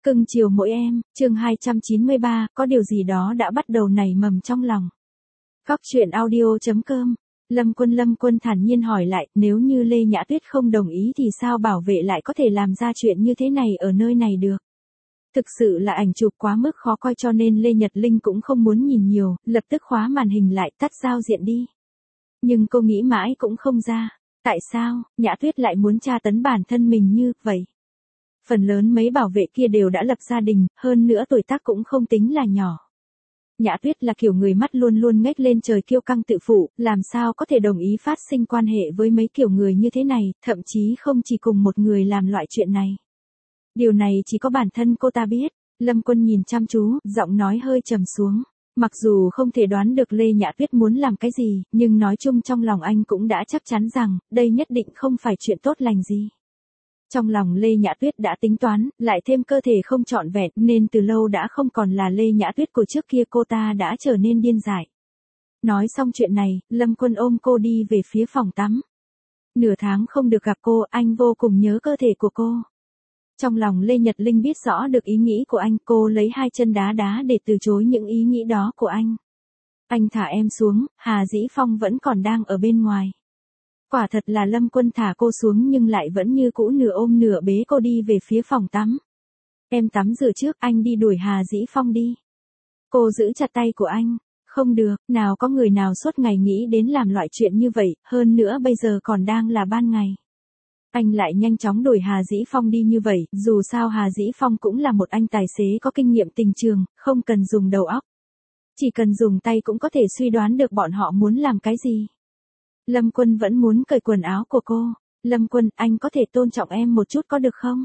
Cưng chiều mỗi em, chương 293, có điều gì đó đã bắt đầu nảy mầm trong lòng. Góc truyện audio.com. Lâm Quân thản nhiên hỏi lại, nếu như Lê Nhã Tuyết không đồng ý thì sao bảo vệ lại có thể làm ra chuyện như thế này ở nơi này được. Thực sự là ảnh chụp quá mức khó coi cho nên Lê Nhật Linh cũng không muốn nhìn nhiều, lập tức khóa màn hình lại, tắt giao diện đi. Nhưng cô nghĩ mãi cũng không ra, tại sao Nhã Tuyết lại muốn tra tấn bản thân mình như vậy. Phần lớn mấy bảo vệ kia đều đã lập gia đình, hơn nữa tuổi tác cũng không tính là nhỏ. Nhã Tuyết là kiểu người mắt luôn luôn ngếch lên trời kiêu căng tự phụ, làm sao có thể đồng ý phát sinh quan hệ với mấy kiểu người như thế này, thậm chí không chỉ cùng một người làm loại chuyện này. Điều này chỉ có bản thân cô ta biết. Lâm Quân nhìn chăm chú, giọng nói hơi trầm xuống. Mặc dù không thể đoán được Lê Nhã Tuyết muốn làm cái gì, nhưng nói chung trong lòng anh cũng đã chắc chắn rằng, đây nhất định không phải chuyện tốt lành gì. Trong lòng Lê Nhã Tuyết đã tính toán, lại thêm cơ thể không trọn vẹn nên từ lâu đã không còn là Lê Nhã Tuyết của trước kia, cô ta đã trở nên điên dại. Nói xong chuyện này, Lâm Quân ôm cô đi về phía phòng tắm. Nửa tháng không được gặp cô, anh vô cùng nhớ cơ thể của cô. Trong lòng Lê Nhật Linh biết rõ được ý nghĩ của anh, cô lấy hai chân đá đá để từ chối những ý nghĩ đó của anh. Anh thả em xuống, Hà Dĩ Phong vẫn còn đang ở bên ngoài. Quả thật là Lâm Quân thả cô xuống nhưng lại vẫn như cũ nửa ôm nửa bế cô đi về phía phòng tắm. Em tắm rửa trước, anh đi đuổi Hà Dĩ Phong đi. Cô giữ chặt tay của anh. Không được, nào có người nào suốt ngày nghĩ đến làm loại chuyện như vậy, hơn nữa bây giờ còn đang là ban ngày. Anh lại nhanh chóng đuổi Hà Dĩ Phong đi như vậy, dù sao Hà Dĩ Phong cũng là một anh tài xế có kinh nghiệm tình trường, không cần dùng đầu óc. Chỉ cần dùng tay cũng có thể suy đoán được bọn họ muốn làm cái gì. Lâm Quân vẫn muốn cởi quần áo của cô. Lâm Quân, anh có thể tôn trọng em một chút có được không?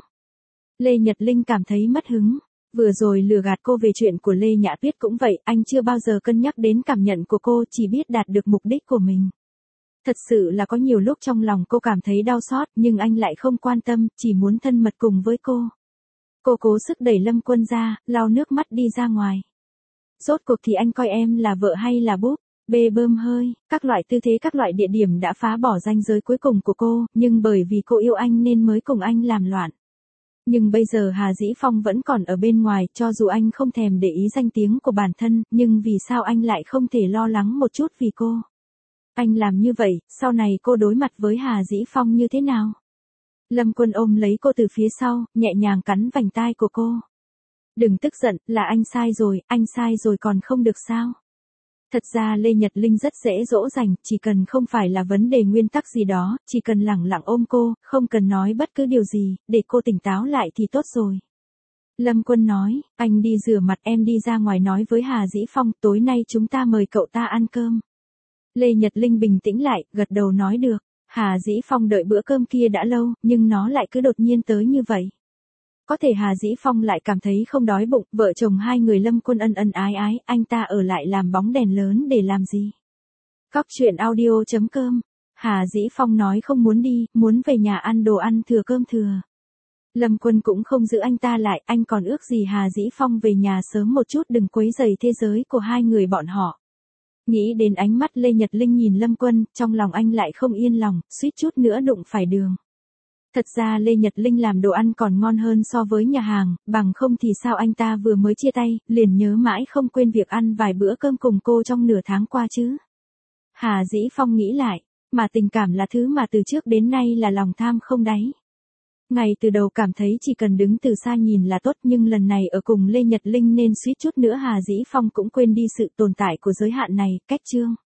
Lê Nhật Linh cảm thấy mất hứng. Vừa rồi lừa gạt cô về chuyện của Lê Nhã Tuyết cũng vậy, anh chưa bao giờ cân nhắc đến cảm nhận của cô, chỉ biết đạt được mục đích của mình. Thật sự là có nhiều lúc trong lòng cô cảm thấy đau xót, nhưng anh lại không quan tâm, chỉ muốn thân mật cùng với cô. Cô cố sức đẩy Lâm Quân ra, lau nước mắt đi ra ngoài. Rốt cuộc thì anh coi em là vợ hay là búp bê bơm hơi, các loại tư thế các loại địa điểm đã phá bỏ ranh giới cuối cùng của cô, nhưng bởi vì cô yêu anh nên mới cùng anh làm loạn. Nhưng bây giờ Hà Dĩ Phong vẫn còn ở bên ngoài, cho dù anh không thèm để ý danh tiếng của bản thân, nhưng vì sao anh lại không thể lo lắng một chút vì cô? Anh làm như vậy, sau này cô đối mặt với Hà Dĩ Phong như thế nào? Lâm Quân ôm lấy cô từ phía sau, nhẹ nhàng cắn vành tai của cô. Đừng tức giận, là anh sai rồi còn không được sao? Thật ra Lê Nhật Linh rất dễ dỗ dành, chỉ cần không phải là vấn đề nguyên tắc gì đó, chỉ cần lẳng lặng ôm cô, không cần nói bất cứ điều gì, để cô tỉnh táo lại thì tốt rồi. Lâm Quân nói, anh đi rửa mặt, em đi ra ngoài nói với Hà Dĩ Phong, tối nay chúng ta mời cậu ta ăn cơm. Lê Nhật Linh bình tĩnh lại, gật đầu nói được. Hà Dĩ Phong đợi bữa cơm kia đã lâu, nhưng nó lại cứ đột nhiên tới như vậy. Có thể Hà Dĩ Phong lại cảm thấy không đói bụng, vợ chồng hai người Lâm Quân ân ân ái ái, anh ta ở lại làm bóng đèn lớn để làm gì? Góc truyện audio.com. Hà Dĩ Phong nói không muốn đi, muốn về nhà ăn đồ ăn thừa cơm thừa. Lâm Quân cũng không giữ anh ta lại, anh còn ước gì Hà Dĩ Phong về nhà sớm một chút, đừng quấy rầy thế giới của hai người bọn họ. Nghĩ đến ánh mắt Lê Nhật Linh nhìn Lâm Quân, trong lòng anh lại không yên lòng, suýt chút nữa đụng phải đường. Thật ra Lê Nhật Linh làm đồ ăn còn ngon hơn so với nhà hàng, bằng không thì sao anh ta vừa mới chia tay, liền nhớ mãi không quên việc ăn vài bữa cơm cùng cô trong nửa tháng qua chứ. Hà Dĩ Phong nghĩ lại, mà tình cảm là thứ mà từ trước đến nay là lòng tham không đáy. Ngày từ đầu cảm thấy chỉ cần đứng từ xa nhìn là tốt, nhưng lần này ở cùng Lê Nhật Linh nên suýt chút nữa Hà Dĩ Phong cũng quên đi sự tồn tại của giới hạn này, cách chương.